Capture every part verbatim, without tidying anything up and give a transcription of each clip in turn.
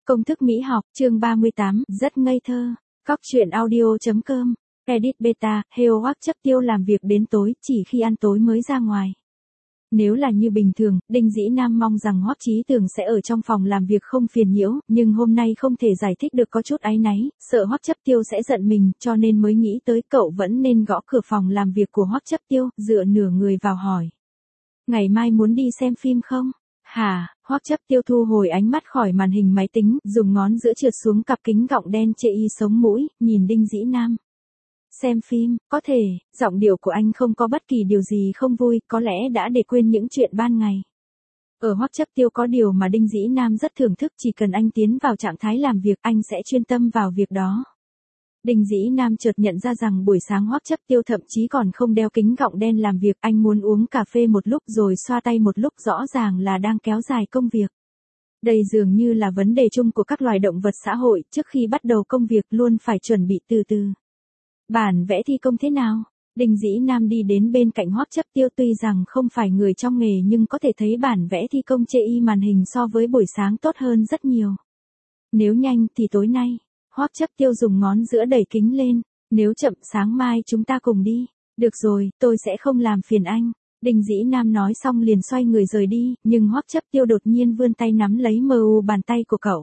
Công thức Mỹ học, chương ba mươi tám, rất ngây thơ. Cóc truyện audio.com, edit beta, Heo hoắc chấp tiêu làm việc đến tối, chỉ khi ăn tối mới ra ngoài. Nếu là như bình thường, Đinh Dĩ Nam mong rằng Hoắc Chí Tường sẽ ở trong phòng làm việc không phiền nhiễu, nhưng hôm nay không thể giải thích được có chút áy náy, sợ Hoắc chấp tiêu sẽ giận mình, cho nên mới nghĩ tới cậu vẫn nên gõ cửa phòng làm việc của Hoắc chấp tiêu, dựa nửa người vào hỏi. Ngày mai muốn đi xem phim không? Hả? Hoắc chấp tiêu thu hồi ánh mắt khỏi màn hình máy tính, dùng ngón giữa trượt xuống cặp kính gọng đen chê y sống mũi, nhìn Đinh Dĩ Nam. Xem phim, có thể, giọng điệu của anh không có bất kỳ điều gì không vui, có lẽ đã để quên những chuyện ban ngày. Ở Hoắc chấp tiêu có điều mà Đinh Dĩ Nam rất thưởng thức, chỉ cần anh tiến vào trạng thái làm việc, anh sẽ chuyên tâm vào việc đó. Đinh Dĩ Nam chợt nhận ra rằng buổi sáng Hoắc chấp tiêu thậm chí còn không đeo kính gọng đen làm việc, anh muốn uống cà phê một lúc rồi xoa tay một lúc, rõ ràng là đang kéo dài công việc. Đây dường như là vấn đề chung của các loài động vật xã hội, trước khi bắt đầu công việc luôn phải chuẩn bị từ từ. Bản vẽ thi công thế nào? Đinh Dĩ Nam đi đến bên cạnh Hoắc chấp tiêu, tuy rằng không phải người trong nghề nhưng có thể thấy bản vẽ thi công chê y màn hình so với buổi sáng tốt hơn rất nhiều. Nếu nhanh thì tối nay. Hoắc chấp tiêu dùng ngón giữa đẩy kính lên, nếu chậm sáng mai chúng ta cùng đi. Được rồi, tôi sẽ không làm phiền anh. Đinh Dĩ Nam nói xong liền xoay người rời đi, nhưng Hoắc chấp tiêu đột nhiên vươn tay nắm lấy mờ u bàn tay của cậu.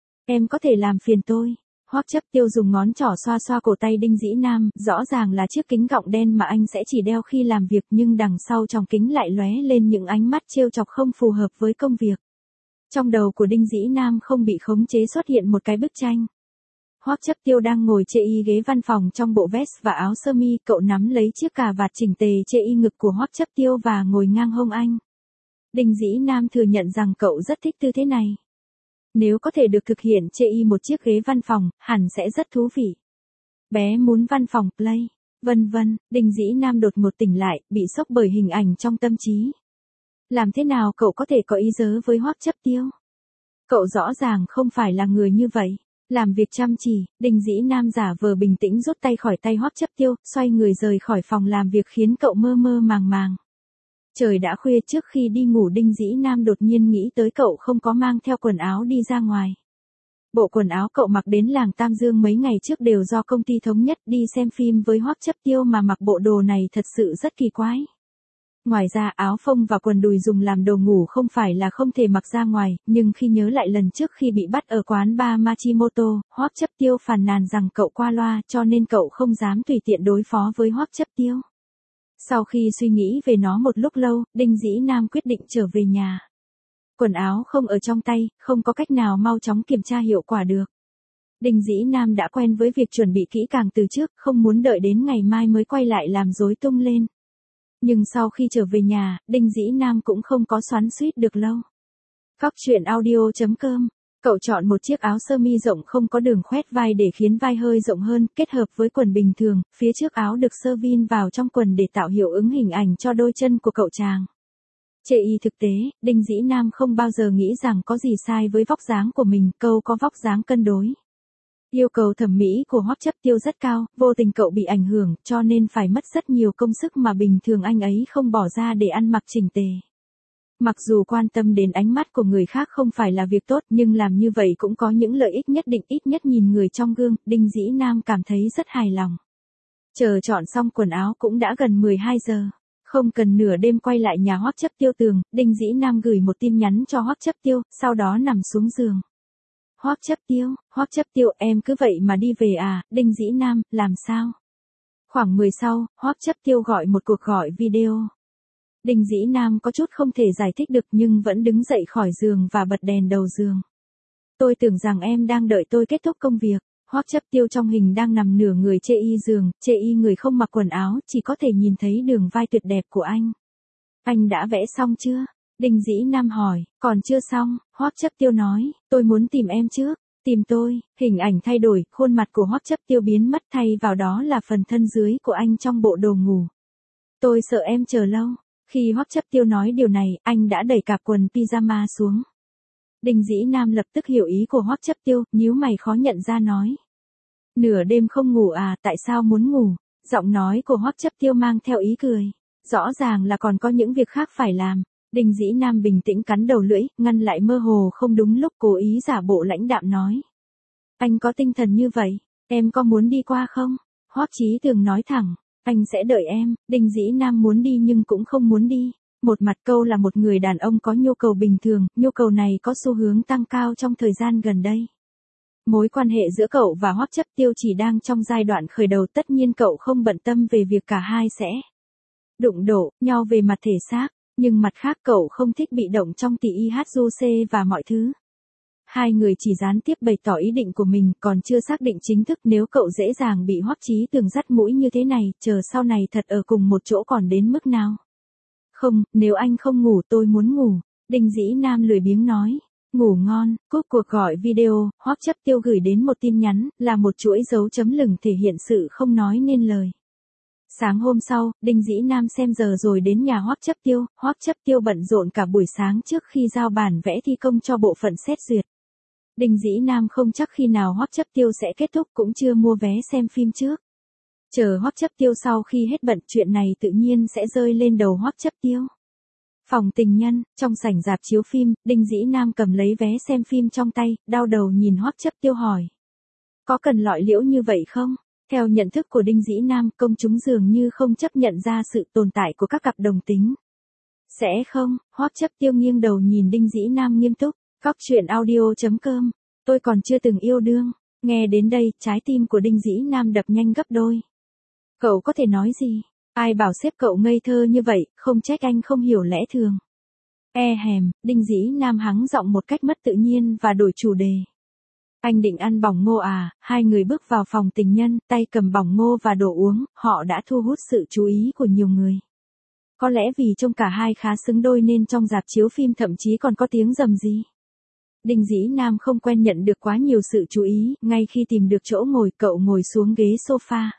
Em có thể làm phiền tôi. Hoắc chấp tiêu dùng ngón trỏ xoa xoa cổ tay Đinh Dĩ Nam, rõ ràng là chiếc kính gọng đen mà anh sẽ chỉ đeo khi làm việc, nhưng đằng sau trong kính lại lóe lên những ánh mắt trêu chọc không phù hợp với công việc. Trong đầu của Đinh Dĩ Nam không bị khống chế xuất hiện một cái bức tranh. Hoắc chấp tiêu đang ngồi chê y ghế văn phòng trong bộ vest và áo sơ mi, cậu nắm lấy chiếc cà vạt chỉnh tề chê y ngực của Hoắc chấp tiêu và ngồi ngang hông anh. Đinh Dĩ Nam thừa nhận rằng cậu rất thích tư thế này. Nếu có thể được thực hiện chê y một chiếc ghế văn phòng, hẳn sẽ rất thú vị. Bé muốn văn phòng, play, vân vân. Đinh Dĩ Nam đột ngột tỉnh lại, bị sốc bởi hình ảnh trong tâm trí. Làm thế nào cậu có thể có ý dớ với Hoắc chấp tiêu? Cậu rõ ràng không phải là người như vậy. Làm việc chăm chỉ, Đinh Dĩ Nam giả vờ bình tĩnh rút tay khỏi tay Hoắc chấp tiêu, xoay người rời khỏi phòng làm việc khiến cậu mơ mơ màng màng. Trời đã khuya, trước khi đi ngủ Đinh Dĩ Nam đột nhiên nghĩ tới cậu không có mang theo quần áo đi ra ngoài. Bộ quần áo cậu mặc đến làng Tam Dương mấy ngày trước đều do công ty thống nhất, đi xem phim với Hoắc chấp tiêu mà mặc bộ đồ này thật sự rất kỳ quái. Ngoài ra áo phông và quần đùi dùng làm đồ ngủ không phải là không thể mặc ra ngoài, nhưng khi nhớ lại lần trước khi bị bắt ở quán bar Machimoto, Hoắc chấp tiêu phàn nàn rằng cậu qua loa, cho nên cậu không dám tùy tiện đối phó với Hoắc chấp tiêu. Sau khi suy nghĩ về nó một lúc lâu, Đinh Dĩ Nam quyết định trở về nhà. Quần áo không ở trong tay, không có cách nào mau chóng kiểm tra hiệu quả được. Đinh Dĩ Nam đã quen với việc chuẩn bị kỹ càng từ trước, không muốn đợi đến ngày mai mới quay lại làm rối tung lên. Nhưng sau khi trở về nhà, Đinh Dĩ Nam cũng không có xoắn xuýt được lâu. Cóc truyện audio.com, cậu chọn một chiếc áo sơ mi rộng không có đường khoét vai để khiến vai hơi rộng hơn, kết hợp với quần bình thường, phía trước áo được sơ vin vào trong quần để tạo hiệu ứng hình ảnh cho đôi chân của cậu chàng. Chê y thực tế, Đinh Dĩ Nam không bao giờ nghĩ rằng có gì sai với vóc dáng của mình, câu có vóc dáng cân đối. Yêu cầu thẩm mỹ của Hoắc chấp tiêu rất cao, vô tình cậu bị ảnh hưởng, cho nên phải mất rất nhiều công sức mà bình thường anh ấy không bỏ ra để ăn mặc chỉnh tề. Mặc dù quan tâm đến ánh mắt của người khác không phải là việc tốt, nhưng làm như vậy cũng có những lợi ích nhất định, ít nhất nhìn người trong gương, Đinh Dĩ Nam cảm thấy rất hài lòng. Chờ chọn xong quần áo cũng đã gần mười hai giờ. Không cần nửa đêm quay lại nhà Hoắc chấp tiêu tường, Đinh Dĩ Nam gửi một tin nhắn cho Hoắc chấp tiêu, sau đó nằm xuống giường. Hoắc chấp tiêu, Hoắc chấp tiêu, em cứ vậy mà đi về à? Đinh Dĩ Nam, làm sao? Khoảng mười sau, Hoắc chấp tiêu gọi một cuộc gọi video. Đinh Dĩ Nam có chút không thể giải thích được nhưng vẫn đứng dậy khỏi giường và bật đèn đầu giường. Tôi tưởng rằng em đang đợi tôi kết thúc công việc. Hoắc chấp tiêu trong hình đang nằm nửa người chê y giường, chê y người không mặc quần áo, chỉ có thể nhìn thấy đường vai tuyệt đẹp của anh. Anh đã vẽ xong chưa? Đinh Dĩ Nam hỏi. Còn chưa xong, Hoắc chấp tiêu nói, tôi muốn tìm em trước. Tìm tôi, hình ảnh thay đổi, khuôn mặt của Hoắc chấp tiêu biến mất, thay vào đó là phần thân dưới của anh trong bộ đồ ngủ. Tôi sợ em chờ lâu. Khi Hoắc chấp tiêu nói điều này, anh đã đẩy cạp quần pyjama xuống. Đinh Dĩ Nam lập tức hiểu ý của Hoắc chấp tiêu, nhíu mày khó nhận ra nói. Nửa đêm không ngủ à, tại sao muốn ngủ? Giọng nói của Hoắc chấp tiêu mang theo ý cười. Rõ ràng là còn có những việc khác phải làm. Đinh Dĩ Nam bình tĩnh cắn đầu lưỡi, ngăn lại mơ hồ không đúng lúc, cố ý giả bộ lãnh đạm nói. Anh có tinh thần như vậy, em có muốn đi qua không? Hoắc Chí Tường nói thẳng, anh sẽ đợi em. Đinh Dĩ Nam muốn đi nhưng cũng không muốn đi. Một mặt câu là một người đàn ông có nhu cầu bình thường, nhu cầu này có xu hướng tăng cao trong thời gian gần đây. Mối quan hệ giữa cậu và Hoắc Chấp Tiêu chỉ đang trong giai đoạn khởi đầu, tất nhiên cậu không bận tâm về việc cả hai sẽ đụng độ nhau về mặt thể xác, nhưng mặt khác cậu không thích bị động trong tì i hát du xê và mọi thứ. Hai người chỉ gián tiếp bày tỏ ý định của mình, còn chưa xác định chính thức. Nếu cậu dễ dàng bị Hoắc Chí Tường dắt mũi như thế này, chờ sau này thật ở cùng một chỗ còn đến mức nào? Không, nếu anh không ngủ tôi muốn ngủ. Đinh Dĩ Nam lười biếng nói. Ngủ ngon. Cúp cuộc gọi video, Hoắc Chấp Tiêu gửi đến một tin nhắn, là một chuỗi dấu chấm lửng thể hiện sự không nói nên lời. Sáng hôm sau, Đinh Dĩ Nam xem giờ rồi đến nhà Hoắc Chấp Tiêu. Hoắc Chấp Tiêu bận rộn cả buổi sáng trước khi giao bản vẽ thi công cho bộ phận xét duyệt. Đinh Dĩ Nam không chắc khi nào Hoắc Chấp Tiêu sẽ kết thúc, cũng chưa mua vé xem phim trước. Chờ Hoắc Chấp Tiêu sau khi hết bận, chuyện này tự nhiên sẽ rơi lên đầu Hoắc Chấp Tiêu. Phòng tình nhân, trong sảnh rạp chiếu phim, Đinh Dĩ Nam cầm lấy vé xem phim trong tay, đau đầu nhìn Hoắc Chấp Tiêu hỏi. Có cần lọi liễu như vậy không? Theo nhận thức của Đinh Dĩ Nam, công chúng dường như không chấp nhận ra sự tồn tại của các cặp đồng tính. Sẽ không? Hoắc Chấp Tiêu nghiêng đầu nhìn Đinh Dĩ Nam nghiêm túc. Cóc truyện audio chấm com, tôi còn chưa từng yêu đương. Nghe đến đây, trái tim của Đinh Dĩ Nam đập nhanh gấp đôi. Cậu có thể nói gì? Ai bảo xếp cậu ngây thơ như vậy, không trách anh không hiểu lẽ thường. E hèm, Đinh Dĩ Nam hắng giọng một cách mất tự nhiên và đổi chủ đề. Anh định ăn bỏng ngô à? Hai người bước vào phòng tình nhân, tay cầm bỏng ngô và đồ uống, họ đã thu hút sự chú ý của nhiều người. Có lẽ vì trông cả hai khá xứng đôi nên trong rạp chiếu phim thậm chí còn có tiếng rầm rì. Đinh Dĩ Nam không quen nhận được quá nhiều sự chú ý, ngay khi tìm được chỗ ngồi, cậu ngồi xuống ghế sofa.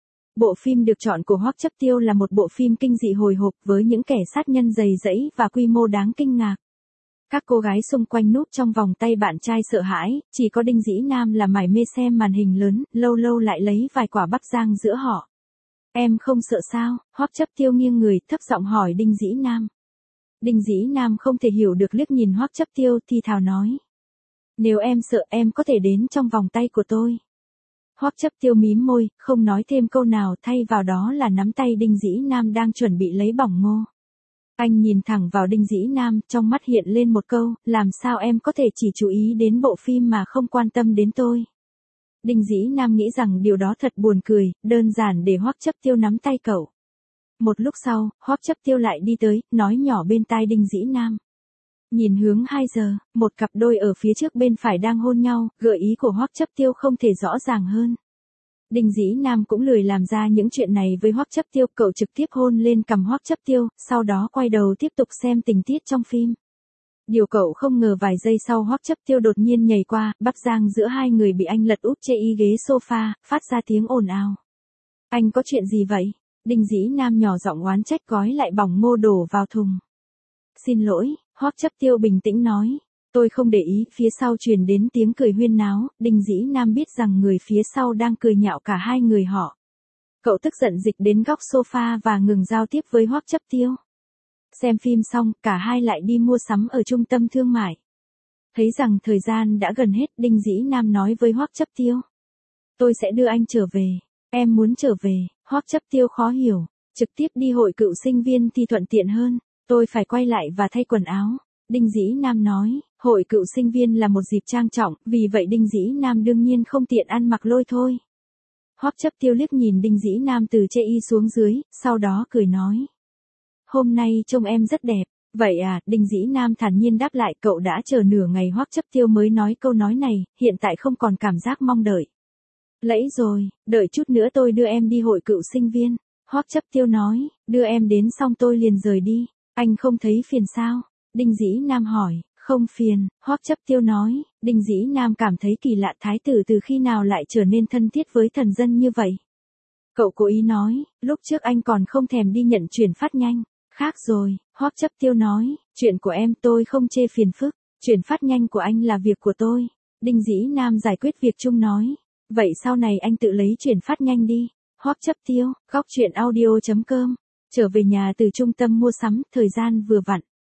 Bộ phim được chọn của Hoắc Chấp Tiêu là một bộ phim kinh dị hồi hộp với những kẻ sát nhân dày dẫy và quy mô đáng kinh ngạc. Các cô gái xung quanh núp trong vòng tay bạn trai sợ hãi, chỉ có Đinh Dĩ Nam là mải mê xem màn hình lớn, lâu lâu lại lấy vài quả bắp rang giữa họ. Em không sợ sao? Hoắc Chấp Tiêu nghiêng người, thấp giọng hỏi Đinh Dĩ Nam. Đinh Dĩ Nam không thể hiểu được, liếc nhìn Hoắc Chấp Tiêu, thi thào nói. Nếu em sợ, em có thể đến trong vòng tay của tôi. Hoắc Chấp Tiêu mím môi, không nói thêm câu nào, thay vào đó là nắm tay Đinh Dĩ Nam đang chuẩn bị lấy bỏng ngô. Anh nhìn thẳng vào Đinh Dĩ Nam, trong mắt hiện lên một câu, làm sao em có thể chỉ chú ý đến bộ phim mà không quan tâm đến tôi. Đinh Dĩ Nam nghĩ rằng điều đó thật buồn cười, đơn giản để Hoắc Chấp Tiêu nắm tay cậu. Một lúc sau, Hoắc Chấp Tiêu lại đi tới, nói nhỏ bên tai Đinh Dĩ Nam. Nhìn hướng hai giờ, một cặp đôi ở phía trước bên phải đang hôn nhau, gợi ý của Hoắc Chấp Tiêu không thể rõ ràng hơn. Đinh Dĩ Nam cũng lười làm ra những chuyện này với Hoắc Chấp Tiêu, cậu trực tiếp hôn lên cằm Hoắc Chấp Tiêu, sau đó quay đầu tiếp tục xem tình tiết trong phim. Điều cậu không ngờ vài giây sau Hoắc Chấp Tiêu đột nhiên nhảy qua, bắp rang giữa hai người bị anh lật úp chê y ghế sofa, phát ra tiếng ồn ào. Anh có chuyện gì vậy? Đinh Dĩ Nam nhỏ giọng oán trách, gói lại bỏng ngô đổ vào thùng. Xin lỗi, Hoắc Chấp Tiêu bình tĩnh nói. Tôi không để ý, phía sau truyền đến tiếng cười huyên náo, Đinh Dĩ Nam biết rằng người phía sau đang cười nhạo cả hai người họ. Cậu tức giận dịch đến góc sofa và ngừng giao tiếp với Hoắc Chấp Tiêu. Xem phim xong, cả hai lại đi mua sắm ở trung tâm thương mại. Thấy rằng thời gian đã gần hết, Đinh Dĩ Nam nói với Hoắc Chấp Tiêu. Tôi sẽ đưa anh trở về. Em muốn trở về. Hoắc Chấp Tiêu khó hiểu. Trực tiếp đi hội cựu sinh viên thì thuận tiện hơn. Tôi phải quay lại và thay quần áo. Đinh Dĩ Nam nói, hội cựu sinh viên là một dịp trang trọng, vì vậy Đinh Dĩ Nam đương nhiên không tiện ăn mặc lôi thôi. Hoắc Chấp Tiêu liếc nhìn Đinh Dĩ Nam từ chê y xuống dưới, sau đó cười nói. Hôm nay trông em rất đẹp. Vậy à, Đinh Dĩ Nam thản nhiên đáp lại, cậu đã chờ nửa ngày Hoắc Chấp Tiêu mới nói câu nói này, hiện tại không còn cảm giác mong đợi. Lẫy rồi, đợi chút nữa tôi đưa em đi hội cựu sinh viên. Hoắc Chấp Tiêu nói, đưa em đến xong tôi liền rời đi. Anh không thấy phiền sao? Đinh Dĩ Nam hỏi, không phiền, Hoắc Chấp Tiêu nói. Đinh Dĩ Nam cảm thấy kỳ lạ, thái tử từ khi nào lại trở nên thân thiết với thần dân như vậy. Cậu cố ý nói, lúc trước anh còn không thèm đi nhận chuyển phát nhanh. Khác rồi, Hoắc Chấp Tiêu nói, chuyện của em tôi không chê phiền phức, chuyển phát nhanh của anh là việc của tôi. Đinh Dĩ Nam giải quyết việc chung nói, vậy sau này anh tự lấy chuyển phát nhanh đi. Hoắc Chấp Tiêu, Cóc truyện audio chấm com. Trở về nhà từ trung tâm mua sắm, thời gian vừa vặn.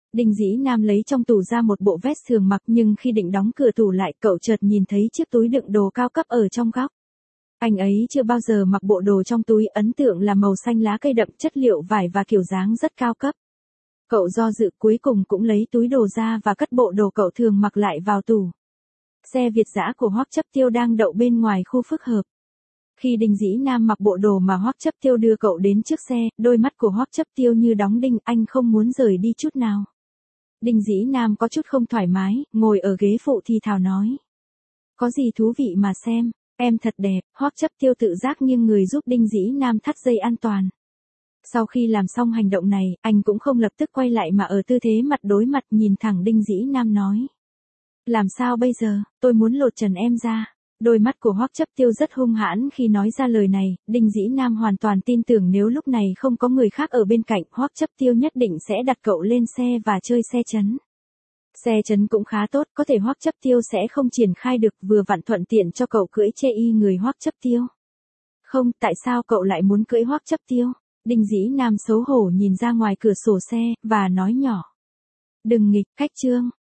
Đinh Dĩ Nam lấy trong tủ ra một bộ vest thường mặc nhưng khi định đóng cửa tủ lại cậu chợt nhìn thấy chiếc túi đựng đồ cao cấp ở trong góc. Anh ấy chưa bao giờ mặc bộ đồ trong túi, ấn tượng là màu xanh lá cây đậm, chất liệu vải và kiểu dáng rất cao cấp. Cậu do dự cuối cùng cũng lấy túi đồ ra và cất bộ đồ cậu thường mặc lại vào tủ. Xe Việt dã của Hoắc Chấp Tiêu đang đậu bên ngoài khu phức hợp. Khi Đinh Dĩ Nam mặc bộ đồ mà Hoắc Chấp Tiêu đưa cậu đến trước xe, đôi mắt của Hoắc Chấp Tiêu như đóng đinh, anh không muốn rời đi chút nào. Đinh Dĩ Nam có chút không thoải mái, ngồi ở ghế phụ thì thào nói. Có gì thú vị mà xem, em thật đẹp. Hoắc Chấp Tiêu tự giác nghiêng người giúp Đinh Dĩ Nam thắt dây an toàn. Sau khi làm xong hành động này, anh cũng không lập tức quay lại mà ở tư thế mặt đối mặt nhìn thẳng Đinh Dĩ Nam nói. Làm sao bây giờ, tôi muốn lột trần em ra. Đôi mắt của Hoắc Chấp Tiêu rất hung hãn khi nói ra lời này, Đinh Dĩ Nam hoàn toàn tin tưởng nếu lúc này không có người khác ở bên cạnh, Hoắc Chấp Tiêu nhất định sẽ đặt cậu lên xe và chơi xe chấn. Xe chấn cũng khá tốt, có thể Hoắc Chấp Tiêu sẽ không triển khai được, vừa vặn thuận tiện cho cậu cưỡi chê y người Hoắc Chấp Tiêu. Không, tại sao cậu lại muốn cưỡi Hoắc Chấp Tiêu? Đinh Dĩ Nam xấu hổ nhìn ra ngoài cửa sổ xe, và nói nhỏ. Đừng nghịch, khách trương.